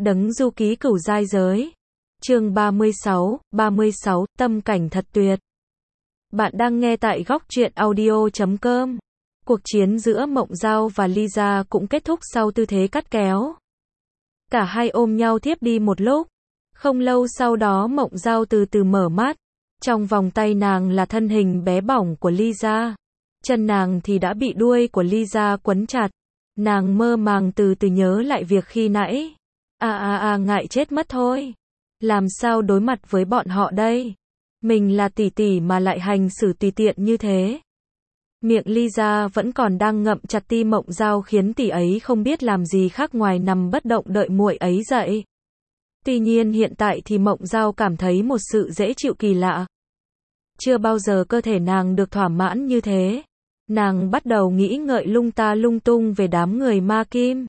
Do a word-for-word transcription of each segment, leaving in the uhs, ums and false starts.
Đấng du ký cửu giai giới. Chương ba mươi sáu, ba mươi sáu, tâm cảnh thật tuyệt. Bạn đang nghe tại góc truyện audio chấm com. Cuộc chiến giữa Mộng Dao và Lisa cũng kết thúc sau tư thế cắt kéo. Cả hai ôm nhau thiếp đi một lúc. Không lâu sau đó Mộng Dao từ từ mở mắt. Trong vòng tay nàng là thân hình bé bỏng của Lisa. Chân nàng thì đã bị đuôi của Lisa quấn chặt. Nàng mơ màng từ từ nhớ lại việc khi nãy. À à à ngại chết mất thôi. Làm sao đối mặt với bọn họ đây? Mình là tỷ tỷ mà lại hành xử tùy tiện như thế. Miệng Lisa vẫn còn đang ngậm chặt ti Mộng Dao khiến tỷ ấy không biết làm gì khác ngoài nằm bất động đợi muội ấy dậy. Tuy nhiên hiện tại thì Mộng Dao cảm thấy một sự dễ chịu kỳ lạ. Chưa bao giờ cơ thể nàng được thỏa mãn như thế. Nàng bắt đầu nghĩ ngợi lung ta lung tung về đám người ma kim.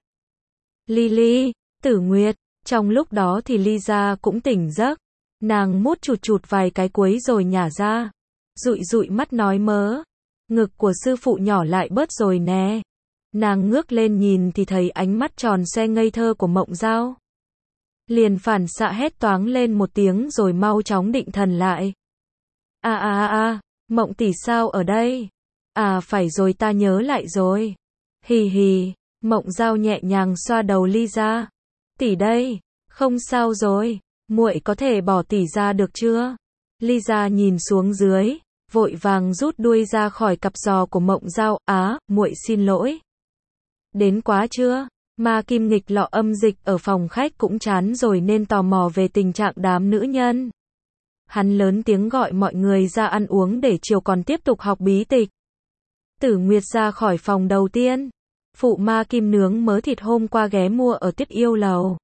Lily, Tử Nguyệt, trong lúc đó thì Lisa cũng tỉnh giấc. Nàng mút chụt chụt vài cái cuối rồi nhả ra. Dụi dụi mắt nói mớ. Ngực của sư phụ nhỏ lại bớt rồi nè. Nàng ngước lên nhìn thì thấy ánh mắt tròn xoe ngây thơ của Mộng Dao. Liền phản xạ hét toáng lên một tiếng rồi mau chóng định thần lại. À à à à, Mộng tỷ sao ở đây? À phải rồi, ta nhớ lại rồi. Hì hì, Mộng Dao nhẹ nhàng xoa đầu Lisa. Tỷ đây, không sao rồi, muội có thể bỏ tỷ ra được chưa? Lisa nhìn xuống dưới, vội vàng rút đuôi ra khỏi cặp giò của Mộng Dao. Á, muội xin lỗi. Đến quá chưa? Ma Kim nghịch lọ âm dịch ở phòng khách cũng chán rồi nên tò mò về tình trạng đám nữ nhân. Hắn lớn tiếng gọi mọi người ra ăn uống để chiều còn tiếp tục học bí tịch. Tử Nguyệt ra khỏi phòng đầu tiên. Phụ Ma Kim nướng mớ thịt hôm qua ghé mua ở Tiết Yêu Lầu.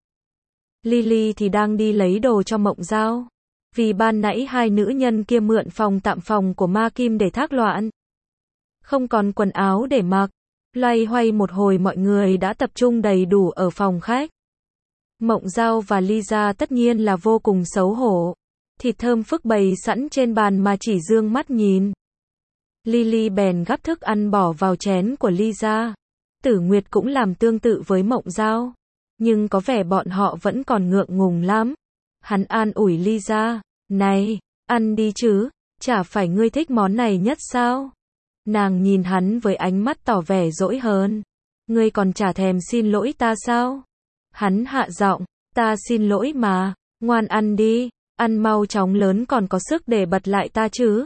Lily thì đang đi lấy đồ cho Mộng Dao. Vì ban nãy hai nữ nhân kia mượn phòng tạm phòng của Ma Kim để thác loạn. Không còn quần áo để mặc. Loay hoay một hồi mọi người đã tập trung đầy đủ ở phòng khách. Mộng Dao và Lisa tất nhiên là vô cùng xấu hổ. Thịt thơm phức bày sẵn trên bàn mà chỉ dương mắt nhìn. Lily bèn gắp thức ăn bỏ vào chén của Lisa. Tử Nguyệt cũng làm tương tự với Mộng Dao. Nhưng có vẻ bọn họ vẫn còn ngượng ngùng lắm. Hắn an ủi Lisa. Này, ăn đi chứ, chả phải ngươi thích món này nhất sao? Nàng nhìn hắn với ánh mắt tỏ vẻ dỗi hờn. Ngươi còn chả thèm xin lỗi ta sao? Hắn hạ giọng. Ta xin lỗi mà, ngoan ăn đi, ăn mau chóng lớn còn có sức để bật lại ta chứ.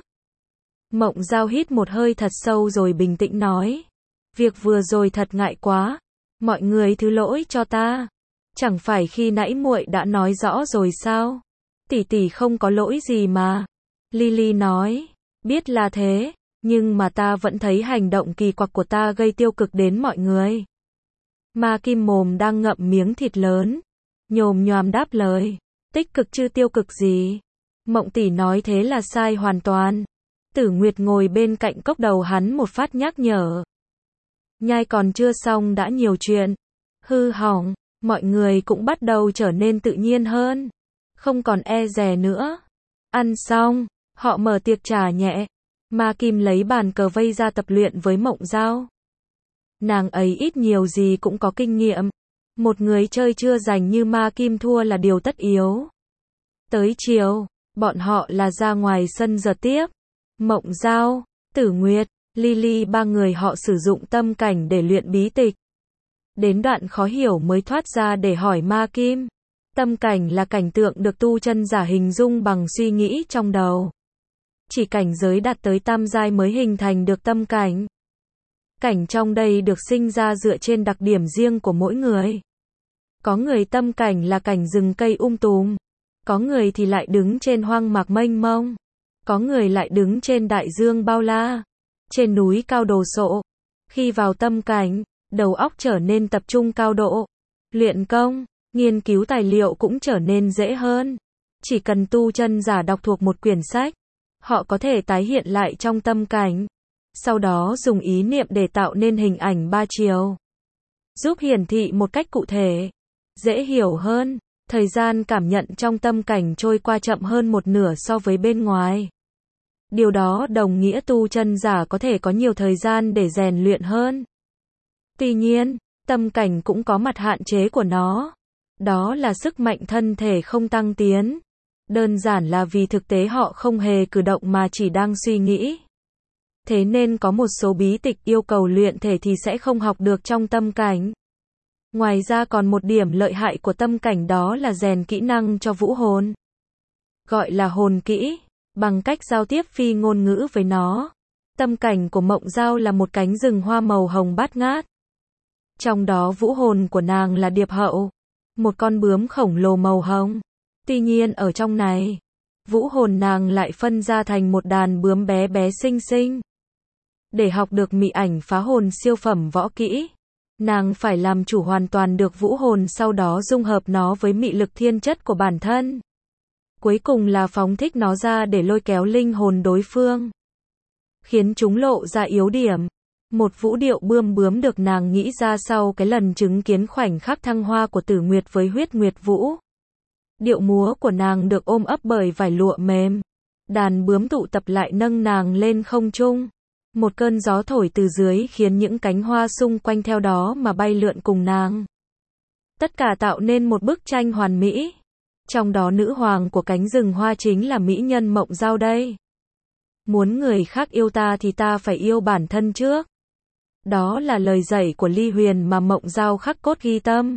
Mộng Dao hít một hơi thật sâu rồi bình tĩnh nói. Việc vừa rồi thật ngại quá. Mọi người thứ lỗi cho ta. Chẳng phải khi nãy muội đã nói rõ rồi sao? Tỷ tỷ không có lỗi gì mà. Lily nói. Biết là thế, nhưng mà ta vẫn thấy hành động kỳ quặc của ta gây tiêu cực đến mọi người. Ma Kim mồm đang ngậm miếng thịt lớn. Nhồm nhoàm đáp lời. Tích cực chứ tiêu cực gì? Mộng tỷ nói thế là sai hoàn toàn. Tử Nguyệt ngồi bên cạnh cốc đầu hắn một phát nhắc nhở. Nhai còn chưa xong đã nhiều chuyện. Hư hỏng, mọi người cũng bắt đầu trở nên tự nhiên hơn. Không còn e dè nữa. Ăn xong, họ mở tiệc trà nhẹ. Ma Kim lấy bàn cờ vây ra tập luyện với Mộng Dao. Nàng ấy ít nhiều gì cũng có kinh nghiệm. Một người chơi chưa rành như Ma Kim thua là điều tất yếu. Tới chiều, bọn họ là ra ngoài sân giờ tiếp. Mộng Dao, Tử Nguyệt, Lily ba người họ sử dụng tâm cảnh để luyện bí tịch. Đến đoạn khó hiểu mới thoát ra để hỏi Ma Kim. Tâm cảnh là cảnh tượng được tu chân giả hình dung bằng suy nghĩ trong đầu. Chỉ cảnh giới đạt tới tam giai mới hình thành được tâm cảnh. Cảnh trong đây được sinh ra dựa trên đặc điểm riêng của mỗi người. Có người tâm cảnh là cảnh rừng cây um tùm. Có người thì lại đứng trên hoang mạc mênh mông. Có người lại đứng trên đại dương bao la. Trên núi cao đồ sộ. Khi vào tâm cảnh, đầu óc trở nên tập trung cao độ. Luyện công, nghiên cứu tài liệu cũng trở nên dễ hơn. Chỉ cần tu chân giả đọc thuộc một quyển sách, họ có thể tái hiện lại trong tâm cảnh. Sau đó dùng ý niệm để tạo nên hình ảnh ba chiều. Giúp hiển thị một cách cụ thể, dễ hiểu hơn. Thời gian cảm nhận trong tâm cảnh trôi qua chậm hơn một nửa so với bên ngoài. Điều đó đồng nghĩa tu chân giả có thể có nhiều thời gian để rèn luyện hơn. Tuy nhiên, tâm cảnh cũng có mặt hạn chế của nó. Đó là sức mạnh thân thể không tăng tiến. Đơn giản là vì thực tế họ không hề cử động mà chỉ đang suy nghĩ. Thế nên có một số bí tịch yêu cầu luyện thể thì sẽ không học được trong tâm cảnh. Ngoài ra còn một điểm lợi hại của tâm cảnh đó là rèn kỹ năng cho vũ hồn. Gọi là hồn kỹ, bằng cách giao tiếp phi ngôn ngữ với nó. Tâm cảnh của Mộng Dao là một cánh rừng hoa màu hồng bát ngát. Trong đó vũ hồn của nàng là điệp hậu, một con bướm khổng lồ màu hồng. Tuy nhiên ở trong này, vũ hồn nàng lại phân ra thành một đàn bướm bé bé xinh xinh. Để học được mị ảnh phá hồn siêu phẩm võ kỹ, nàng phải làm chủ hoàn toàn được vũ hồn, sau đó dung hợp nó với mị lực thiên chất của bản thân. Cuối cùng là phóng thích nó ra để lôi kéo linh hồn đối phương, khiến chúng lộ ra yếu điểm. Một vũ điệu bươm bướm được nàng nghĩ ra sau cái lần chứng kiến khoảnh khắc thăng hoa của Tử Nguyệt với Huyết Nguyệt Vũ. Điệu múa của nàng được ôm ấp bởi vải lụa mềm. Đàn bướm tụ tập lại nâng nàng lên không trung. Một cơn gió thổi từ dưới khiến những cánh hoa xung quanh theo đó mà bay lượn cùng nàng. Tất cả tạo nên một bức tranh hoàn mỹ. Trong đó nữ hoàng của cánh rừng hoa chính là mỹ nhân Mộng Dao đây. Muốn người khác yêu ta thì ta phải yêu bản thân trước. Đó là lời dạy của Ly Huyền mà Mộng Dao khắc cốt ghi tâm.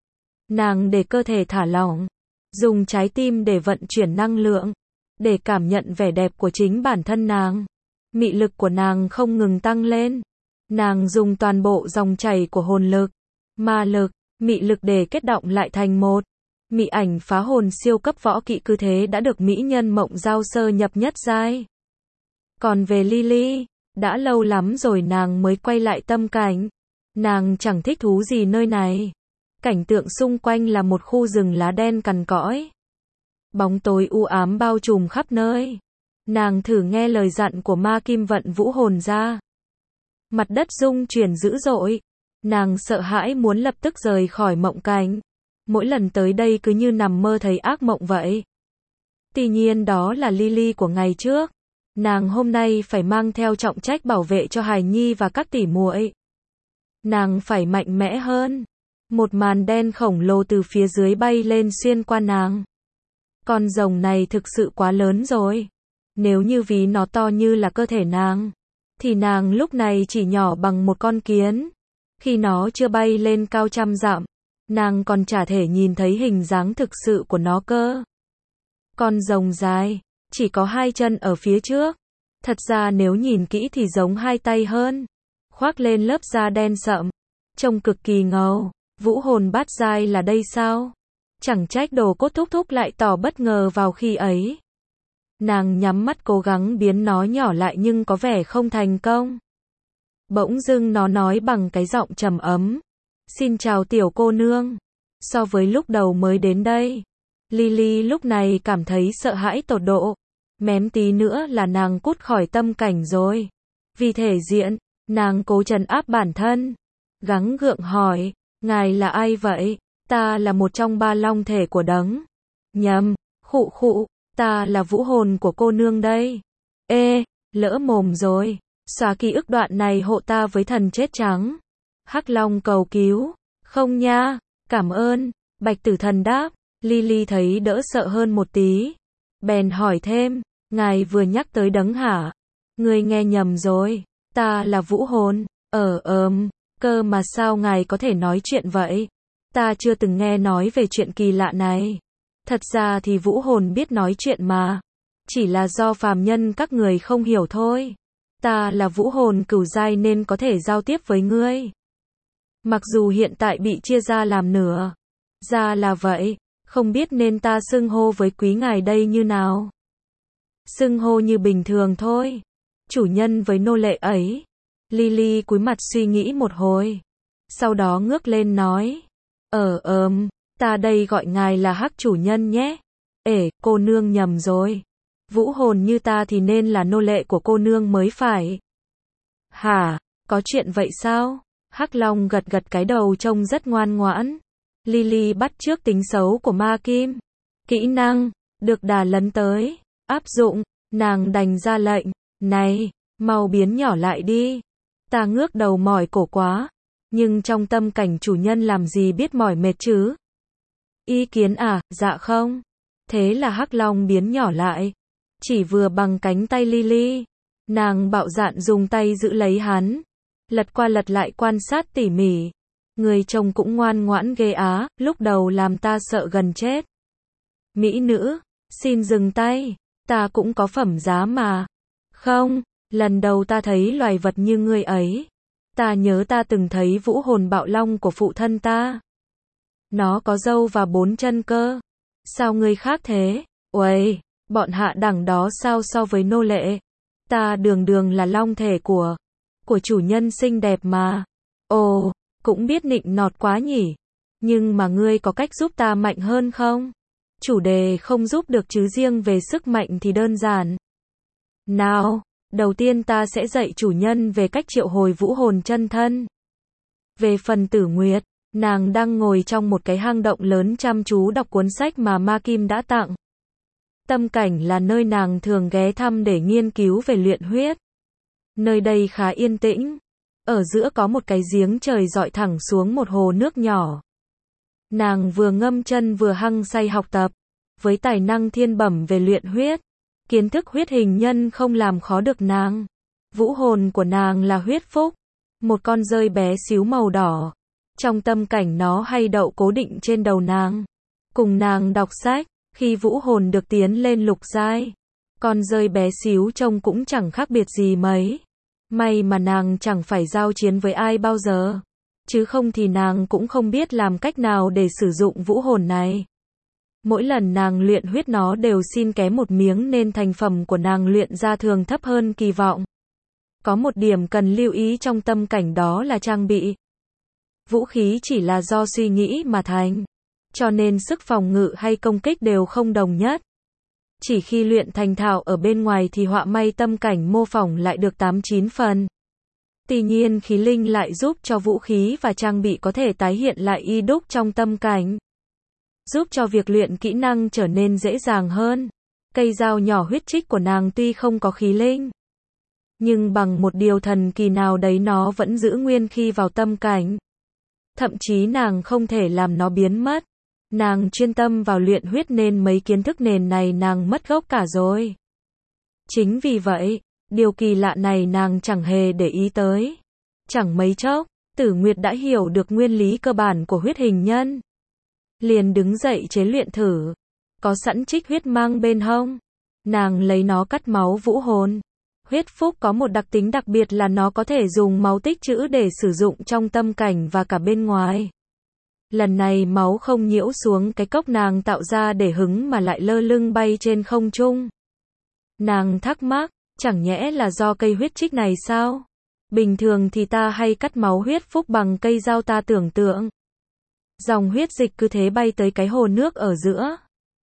Nàng để cơ thể thả lỏng, dùng trái tim để vận chuyển năng lượng, để cảm nhận vẻ đẹp của chính bản thân nàng. Mị lực của nàng không ngừng tăng lên. Nàng dùng toàn bộ dòng chảy của hồn lực, ma lực, mị lực để kết động lại thành một. Mị ảnh phá hồn siêu cấp võ kỹ cứ thế đã được mỹ nhân Mộng Dao sơ nhập nhất giai. Còn về Lily, đã lâu lắm rồi nàng mới quay lại tâm cảnh. Nàng chẳng thích thú gì nơi này. Cảnh tượng xung quanh là một khu rừng lá đen cằn cõi. Bóng tối u ám bao trùm khắp nơi. Nàng thử nghe lời dặn của ma kim vận vũ hồn ra. Mặt đất rung chuyển dữ dội. Nàng sợ hãi muốn lập tức rời khỏi mộng cảnh. Mỗi lần tới đây cứ như nằm mơ thấy ác mộng vậy. Tuy nhiên đó là Lily của ngày trước. Nàng hôm nay phải mang theo trọng trách bảo vệ cho hài nhi và các tỷ muội. Nàng phải mạnh mẽ hơn. Một màn đen khổng lồ từ phía dưới bay lên xuyên qua nàng. Con rồng này thực sự quá lớn rồi. Nếu như ví nó to như là cơ thể nàng, thì nàng lúc này chỉ nhỏ bằng một con kiến. Khi nó chưa bay lên cao trăm dặm, nàng còn chả thể nhìn thấy hình dáng thực sự của nó cơ. Con rồng dài, chỉ có hai chân ở phía trước. Thật ra nếu nhìn kỹ thì giống hai tay hơn. Khoác lên lớp da đen sậm, trông cực kỳ ngầu. Vũ hồn bát giai là đây sao? Chẳng trách Đồ Cốt thúc thúc lại tỏ bất ngờ vào khi ấy. Nàng nhắm mắt cố gắng biến nó nhỏ lại nhưng có vẻ không thành công. Bỗng dưng nó nói bằng cái giọng trầm ấm. Xin chào tiểu cô nương. So với lúc đầu mới đến đây, Lily lúc này cảm thấy sợ hãi tột độ. Mém tí nữa là nàng cút khỏi tâm cảnh rồi. Vì thể diện, nàng cố trấn áp bản thân. Gắng gượng hỏi, ngài là ai vậy? Ta là một trong ba long thể của đấng. Nhầm, khụ khụ, ta là vũ hồn của cô nương đây. Ê, lỡ mồm rồi. Xóa ký ức đoạn này hộ ta với thần chết trắng. Hắc Long cầu cứu. Không nha, cảm ơn. Bạch Tử Thần đáp. Lily thấy đỡ sợ hơn một tí. Bèn hỏi thêm, ngài vừa nhắc tới đấng hả? Ngươi nghe nhầm rồi. Ta là vũ hồn. Ờ ờm, cơ mà sao ngài có thể nói chuyện vậy? Ta chưa từng nghe nói về chuyện kỳ lạ này. Thật ra thì vũ hồn biết nói chuyện mà. Chỉ là do phàm nhân các người không hiểu thôi. Ta là vũ hồn cửu giai nên có thể giao tiếp với ngươi. Mặc dù hiện tại bị chia ra làm nửa. Ra là vậy, không biết nên ta xưng hô với quý ngài đây như nào. Xưng hô như bình thường thôi. Chủ nhân với nô lệ ấy. Lily cúi mặt suy nghĩ một hồi. Sau đó ngước lên nói. Ờ ờm, ta đây gọi ngài là Hắc chủ nhân nhé. Ể, cô nương nhầm rồi. Vũ hồn như ta thì nên là nô lệ của cô nương mới phải. Hả, có chuyện vậy sao? Hắc Long gật gật cái đầu trông rất ngoan ngoãn. Lily bắt chước tính xấu của ma kim. Kỹ năng, được đà lấn tới, áp dụng, nàng đành ra lệnh. Này, mau biến nhỏ lại đi. Ta ngước đầu mỏi cổ quá. Nhưng trong tâm cảnh chủ nhân làm gì biết mỏi mệt chứ? Ý kiến à, dạ không. Thế là Hắc Long biến nhỏ lại. Chỉ vừa bằng cánh tay Lily. Nàng bạo dạn dùng tay giữ lấy hắn. Lật qua lật lại quan sát tỉ mỉ. Người chồng cũng ngoan ngoãn ghê á, lúc đầu làm ta sợ gần chết. Mỹ nữ, xin dừng tay, ta cũng có phẩm giá mà. Không, lần đầu ta thấy loài vật như ngươi ấy. Ta nhớ ta từng thấy vũ hồn bạo long của phụ thân ta. Nó có râu và bốn chân cơ. Sao ngươi khác thế? Uầy, bọn hạ đẳng đó sao so với nô lệ? Ta đường đường là long thể của, của chủ nhân xinh đẹp mà. Ồ, cũng biết nịnh nọt quá nhỉ. Nhưng mà ngươi có cách giúp ta mạnh hơn không? Chủ đề không giúp được chứ riêng về sức mạnh thì đơn giản. Nào, đầu tiên ta sẽ dạy chủ nhân về cách triệu hồi vũ hồn chân thân. Về phần Tử Nguyệt, nàng đang ngồi trong một cái hang động lớn chăm chú đọc cuốn sách mà Ma Kim đã tặng. Tâm cảnh là nơi nàng thường ghé thăm để nghiên cứu về luyện huyết. Nơi đây khá yên tĩnh. Ở giữa có một cái giếng trời dọi thẳng xuống một hồ nước nhỏ. Nàng vừa ngâm chân vừa hăng say học tập. Với tài năng thiên bẩm về luyện huyết, kiến thức huyết hình nhân không làm khó được nàng. Vũ hồn của nàng là huyết phúc, một con dơi bé xíu màu đỏ. Trong tâm cảnh nó hay đậu cố định trên đầu nàng. Cùng nàng đọc sách, khi vũ hồn được tiến lên lục giai. Con dơi bé xíu trông cũng chẳng khác biệt gì mấy. May mà nàng chẳng phải giao chiến với ai bao giờ. Chứ không thì nàng cũng không biết làm cách nào để sử dụng vũ hồn này. Mỗi lần nàng luyện huyết nó đều xin kém một miếng nên thành phẩm của nàng luyện ra thường thấp hơn kỳ vọng. Có một điểm cần lưu ý trong tâm cảnh đó là trang bị. Vũ khí chỉ là do suy nghĩ mà thành. Cho nên sức phòng ngự hay công kích đều không đồng nhất. Chỉ khi luyện thành thạo ở bên ngoài thì họa may tâm cảnh mô phỏng lại được tám chín phần. Tuy nhiên khí linh lại giúp cho vũ khí và trang bị có thể tái hiện lại y đúc trong tâm cảnh. Giúp cho việc luyện kỹ năng trở nên dễ dàng hơn. Cây dao nhỏ huyết trích của nàng tuy không có khí linh, nhưng bằng một điều thần kỳ nào đấy nó vẫn giữ nguyên khi vào tâm cảnh. Thậm chí nàng không thể làm nó biến mất. Nàng chuyên tâm vào luyện huyết nên mấy kiến thức nền này nàng mất gốc cả rồi. Chính vì vậy, điều kỳ lạ này nàng chẳng hề để ý tới. Chẳng mấy chốc, Tử Nguyệt đã hiểu được nguyên lý cơ bản của huyết hình nhân. Liền đứng dậy chế luyện thử. Có sẵn trích huyết mang bên hông. Nàng lấy nó cắt máu vũ hồn. Huyết phúc có một đặc tính đặc biệt là nó có thể dùng máu tích trữ để sử dụng trong tâm cảnh và cả bên ngoài. Lần này máu không nhiễu xuống cái cốc nàng tạo ra để hứng mà lại lơ lưng bay trên không trung. Nàng thắc mắc, chẳng nhẽ là do cây huyết trích này sao? Bình thường thì ta hay cắt máu huyết phúc bằng cây dao ta tưởng tượng. Dòng huyết dịch cứ thế bay tới cái hồ nước ở giữa.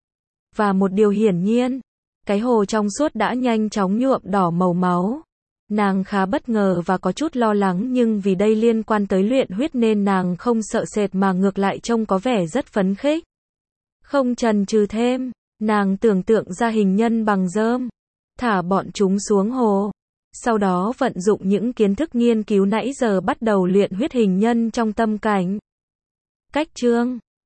Và một điều hiển nhiên, cái hồ trong suốt đã nhanh chóng nhuộm đỏ màu máu. Nàng khá bất ngờ và có chút lo lắng nhưng vì đây liên quan tới luyện huyết nên nàng không sợ sệt mà ngược lại trông có vẻ rất phấn khích. Không chần chừ thêm, nàng tưởng tượng ra hình nhân bằng rơm, thả bọn chúng xuống hồ. Sau đó vận dụng những kiến thức nghiên cứu nãy giờ bắt đầu luyện huyết hình nhân trong tâm cảnh. Cách chương